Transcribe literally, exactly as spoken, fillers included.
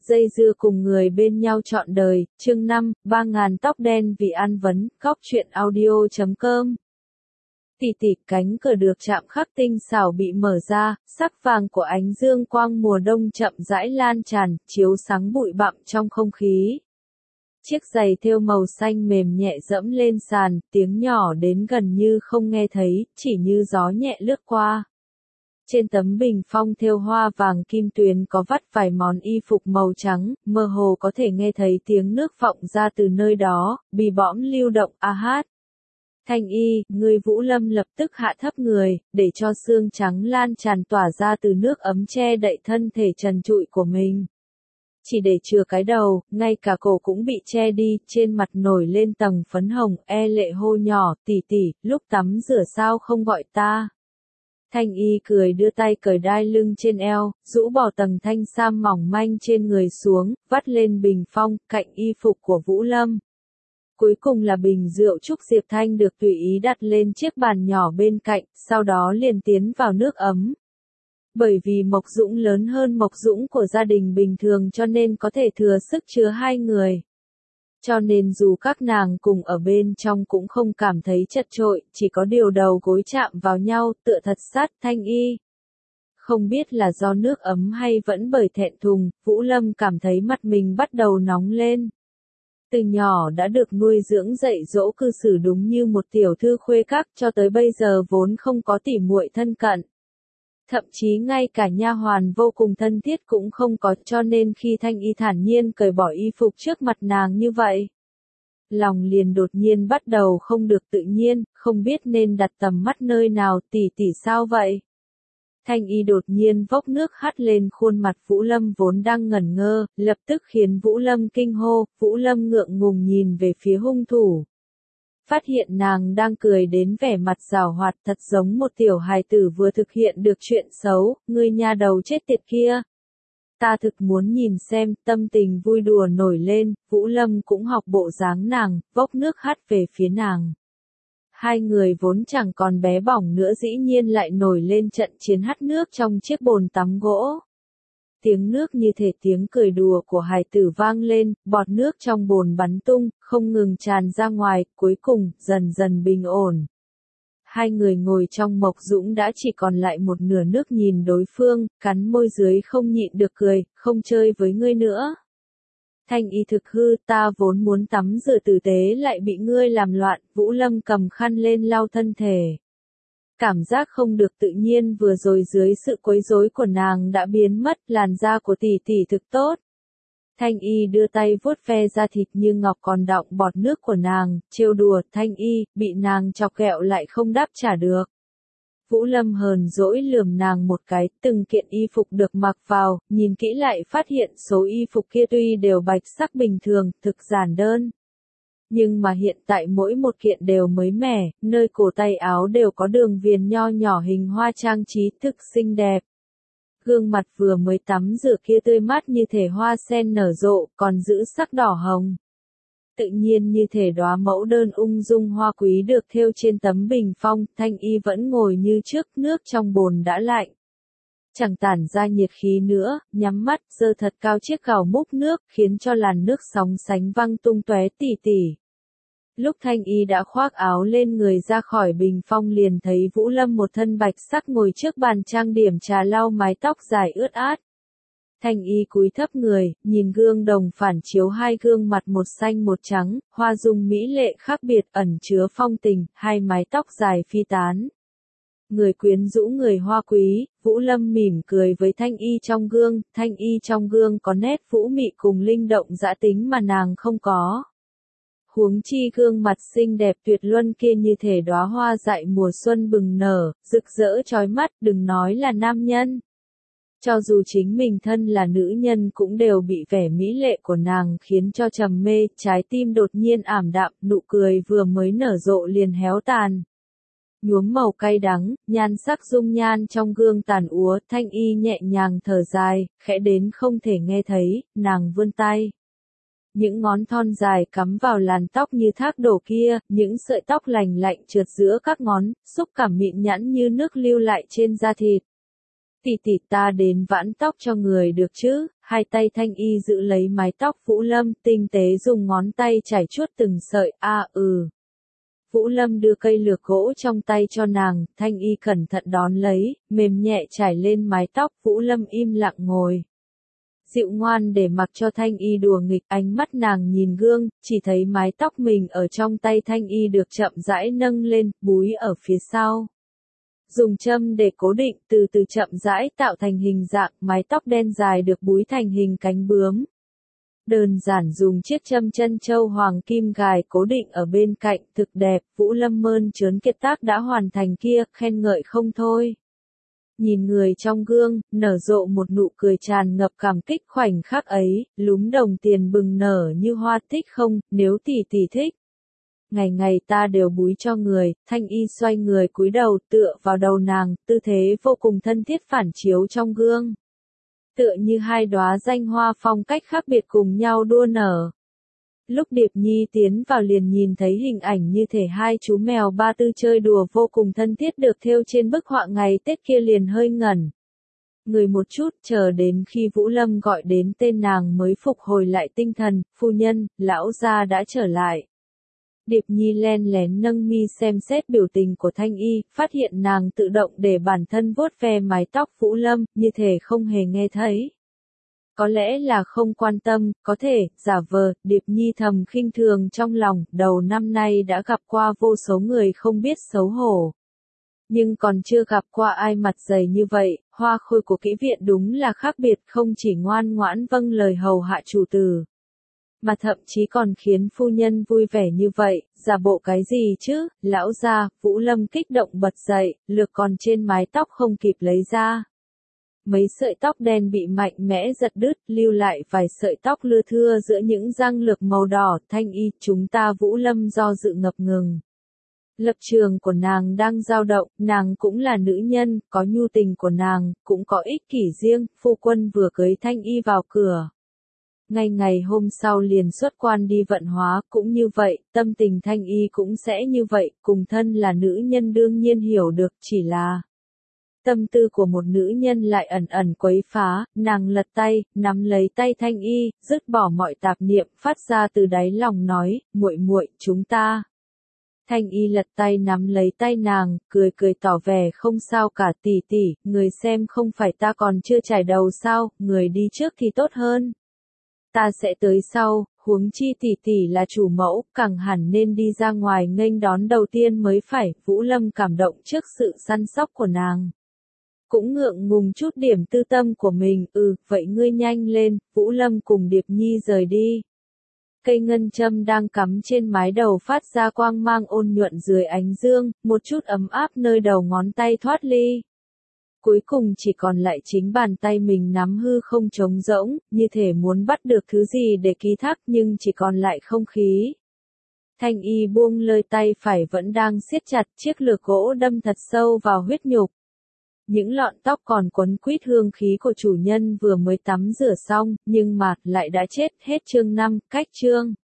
dây dưa cùng người bên nhau trọn đời, chương năm, ba ngàn tóc đen vì ăn vấn, góc truyện audio chấm com. Tỉ tỉ, cánh cửa được chạm khắc tinh xảo bị mở ra, sắc vàng của ánh dương quang mùa đông chậm rãi lan tràn, chiếu sáng bụi bặm trong không khí. Chiếc giày thêu màu xanh mềm nhẹ dẫm lên sàn, tiếng nhỏ đến gần như không nghe thấy, chỉ như gió nhẹ lướt qua. Trên tấm bình phong thêu hoa vàng kim tuyến có vắt vài món y phục màu trắng, mơ hồ có thể nghe thấy tiếng nước vọng ra từ nơi đó, bì bõm lưu động a hát. Thanh y, người Vũ Lâm lập tức hạ thấp người, để cho xương trắng lan tràn tỏa ra từ nước ấm che đậy thân thể trần trụi của mình. Chỉ để chừa cái đầu, ngay cả cổ cũng bị che đi, trên mặt nổi lên tầng phấn hồng, e lệ hô nhỏ, tỉ tỉ, lúc tắm rửa sao không gọi ta. Thanh y cười đưa tay cởi đai lưng trên eo, rũ bỏ tầng thanh sam mỏng manh trên người xuống, vắt lên bình phong, cạnh y phục của Vũ Lâm. Cuối cùng là bình rượu trúc Diệp Thanh được tùy ý đặt lên chiếc bàn nhỏ bên cạnh, sau đó liền tiến vào nước ấm. Bởi vì Mộc Dũng lớn hơn Mộc Dũng của gia đình bình thường cho nên có thể thừa sức chứa hai người. Cho nên dù các nàng cùng ở bên trong cũng không cảm thấy chật chội, chỉ có điều đầu gối chạm vào nhau, tựa thật sát. Thanh y. Không biết là do nước ấm hay vẫn bởi thẹn thùng, Vũ Lâm cảm thấy mặt mình bắt đầu nóng lên. Từ nhỏ đã được nuôi dưỡng dạy dỗ cư xử đúng như một tiểu thư khuê các, cho tới bây giờ vốn không có tỉ muội thân cận. Thậm chí ngay cả nha hoàn vô cùng thân thiết cũng không có, cho nên khi Thanh y thản nhiên cởi bỏ y phục trước mặt nàng như vậy, lòng liền đột nhiên bắt đầu không được tự nhiên, không biết nên đặt tầm mắt nơi nào. Tỉ tỉ sao vậy? Thanh y đột nhiên vốc nước hắt lên khuôn mặt Vũ Lâm vốn đang ngẩn ngơ, lập tức khiến Vũ Lâm kinh hô. Vũ Lâm ngượng ngùng nhìn về phía hung thủ. Phát hiện nàng đang cười đến vẻ mặt giảo hoạt, thật giống một tiểu hài tử vừa thực hiện được chuyện xấu. Ngươi nha đầu chết tiệt kia. Ta thực muốn nhìn xem. Tâm tình vui đùa nổi lên, Vũ Lâm cũng học bộ dáng nàng, vốc nước hắt về phía nàng. Hai người vốn chẳng còn bé bỏng nữa dĩ nhiên lại nổi lên trận chiến hắt nước trong chiếc bồn tắm gỗ. Tiếng nước như thể tiếng cười đùa của hài tử vang lên, bọt nước trong bồn bắn tung, không ngừng tràn ra ngoài, cuối cùng, dần dần bình ổn. Hai người ngồi trong Mộc Dũng đã chỉ còn lại một nửa nước nhìn đối phương, cắn môi dưới không nhịn được cười, không chơi với ngươi nữa. Thanh y thực hư, ta vốn muốn tắm rửa tử tế lại bị ngươi làm loạn. Vũ Lâm cầm khăn lên lau thân thể. Cảm giác không được tự nhiên vừa rồi dưới sự quấy rối của nàng đã biến mất, làn da của tỷ tỷ thực tốt. Thanh y đưa tay vuốt ve da thịt như ngọc còn đọng bọt nước của nàng, trêu đùa. Thanh y, bị nàng chọc ghẹo lại không đáp trả được. Vũ Lâm hờn dỗi lườm nàng một cái, từng kiện y phục được mặc vào, nhìn kỹ lại phát hiện số y phục kia tuy đều bạch sắc bình thường, thực giản đơn. Nhưng mà hiện tại mỗi một kiện đều mới mẻ, nơi cổ tay áo đều có đường viền nho nhỏ hình hoa trang trí thực xinh đẹp. Gương mặt vừa mới tắm rửa kia tươi mát như thể hoa sen nở rộ, còn giữ sắc đỏ hồng. Tự nhiên như thể đóa mẫu đơn ung dung hoa quý được thêu trên tấm bình phong. Thanh y vẫn ngồi như trước, nước trong bồn đã lạnh. Chẳng tản ra nhiệt khí nữa, nhắm mắt, giơ thật cao chiếc gào múc nước, khiến cho làn nước sóng sánh văng tung tóe. Tỉ tỉ. Lúc Thanh y đã khoác áo lên người ra khỏi bình phong liền thấy Vũ Lâm một thân bạch sắc ngồi trước bàn trang điểm trà lau mái tóc dài ướt át. Thanh y cúi thấp người, nhìn gương đồng phản chiếu hai gương mặt một xanh một trắng, hoa dung mỹ lệ khác biệt ẩn chứa phong tình, hai mái tóc dài phi tán. Người quyến rũ người hoa quý. Vũ Lâm mỉm cười với Thanh y trong gương. Thanh y trong gương có nét vũ mị cùng linh động dã tính mà nàng không có. Huống chi gương mặt xinh đẹp tuyệt luân kia như thể đóa hoa dại mùa xuân bừng nở, rực rỡ chói mắt, đừng nói là nam nhân. Cho dù chính mình thân là nữ nhân cũng đều bị vẻ mỹ lệ của nàng khiến cho trầm mê, trái tim đột nhiên ảm đạm, nụ cười vừa mới nở rộ liền héo tàn. Nhuốm màu cay đắng, nhan sắc dung nhan trong gương tàn úa. Thanh y nhẹ nhàng thở dài, khẽ đến không thể nghe thấy, nàng vươn tay. Những ngón thon dài cắm vào làn tóc như thác đổ kia, những sợi tóc lành lạnh trượt giữa các ngón, xúc cảm mịn nhẵn như nước lưu lại trên da thịt. Tỷ tỷ ta đến vãn tóc cho người được chứ, hai tay Thanh Y giữ lấy mái tóc Vũ Lâm, tinh tế dùng ngón tay chải chuốt từng sợi, a à, ừ. Vũ Lâm đưa cây lược gỗ trong tay cho nàng, Thanh Y cẩn thận đón lấy, mềm nhẹ trải lên mái tóc, Vũ Lâm im lặng ngồi. Dịu ngoan để mặc cho Thanh Y đùa nghịch, ánh mắt nàng nhìn gương, chỉ thấy mái tóc mình ở trong tay Thanh Y được chậm rãi nâng lên, búi ở phía sau. Dùng châm để cố định, từ từ chậm rãi tạo thành hình dạng, mái tóc đen dài được búi thành hình cánh bướm. Đơn giản dùng chiếc châm chân châu hoàng kim gài cố định ở bên cạnh, thực đẹp, Vũ Lâm mơn trớn kiệt tác đã hoàn thành kia, khen ngợi không thôi. Nhìn người trong gương, nở rộ một nụ cười tràn ngập cảm kích khoảnh khắc ấy, lúm đồng tiền bừng nở như hoa, thích không, nếu tỷ tỷ thích. Ngày ngày ta đều búi cho người, Thanh Y xoay người cúi đầu tựa vào đầu nàng, tư thế vô cùng thân thiết phản chiếu trong gương. Tựa như hai đóa danh hoa phong cách khác biệt cùng nhau đua nở. Lúc Điệp Nhi tiến vào liền nhìn thấy hình ảnh như thể hai chú mèo ba tư chơi đùa vô cùng thân thiết được thêu trên bức họa ngày Tết kia liền hơi ngẩn. Người một chút chờ đến khi Vũ Lâm gọi đến tên nàng mới phục hồi lại tinh thần, phu nhân, lão gia đã trở lại. Điệp Nhi len lén nâng mi xem xét biểu tình của Thanh Y, phát hiện nàng tự động để bản thân vuốt ve mái tóc Vũ Lâm, như thể không hề nghe thấy. Có lẽ là không quan tâm, có thể, giả vờ, Điệp Nhi thầm khinh thường trong lòng, đầu năm nay đã gặp qua vô số người không biết xấu hổ. Nhưng còn chưa gặp qua ai mặt dày như vậy, hoa khôi của kỹ viện đúng là khác biệt, không chỉ ngoan ngoãn vâng lời hầu hạ chủ tử, mà thậm chí còn khiến phu nhân vui vẻ như vậy, giả bộ cái gì chứ, lão gia, Vũ Lâm kích động bật dậy, lược còn trên mái tóc không kịp lấy ra. Mấy sợi tóc đen bị mạnh mẽ giật đứt, lưu lại vài sợi tóc lưa thưa giữa những răng lược màu đỏ, Thanh Y, chúng ta Vũ Lâm do dự ngập ngừng. Lập trường của nàng đang dao động, nàng cũng là nữ nhân, có nhu tình của nàng, cũng có ích kỷ riêng, phu quân vừa cưới Thanh Y vào cửa. Ngay ngày hôm sau liền xuất quan đi vận hóa, cũng như vậy, tâm tình Thanh Y cũng sẽ như vậy, cùng thân là nữ nhân đương nhiên hiểu được, chỉ là tâm tư của một nữ nhân lại ẩn ẩn quấy phá, nàng lật tay, nắm lấy tay Thanh Y, dứt bỏ mọi tạp niệm, phát ra từ đáy lòng nói, muội muội, chúng ta. Thanh Y lật tay nắm lấy tay nàng, cười cười tỏ vẻ không sao cả tỷ tỷ, người xem không phải ta còn chưa trải đầu sao, người đi trước thì tốt hơn. Ta sẽ tới sau, huống chi tỷ tỷ là chủ mẫu, càng hẳn nên đi ra ngoài nghênh đón đầu tiên mới phải, Vũ Lâm cảm động trước sự săn sóc của nàng. Cũng ngượng ngùng chút điểm tư tâm của mình, ừ, vậy ngươi nhanh lên, Vũ Lâm cùng Điệp Nhi rời đi. Cây ngân châm đang cắm trên mái đầu phát ra quang mang ôn nhuận dưới ánh dương, một chút ấm áp nơi đầu ngón tay thoát ly. Cuối cùng chỉ còn lại chính bàn tay mình nắm hư không trống rỗng, như thể muốn bắt được thứ gì để ký thác nhưng chỉ còn lại không khí. Thanh Y buông lơi tay phải vẫn đang siết chặt, chiếc lược gỗ đâm thật sâu vào huyết nhục. Những lọn tóc còn quấn quýt hương khí của chủ nhân vừa mới tắm rửa xong, nhưng mà lại đã chết, hết chương năm, cách chương.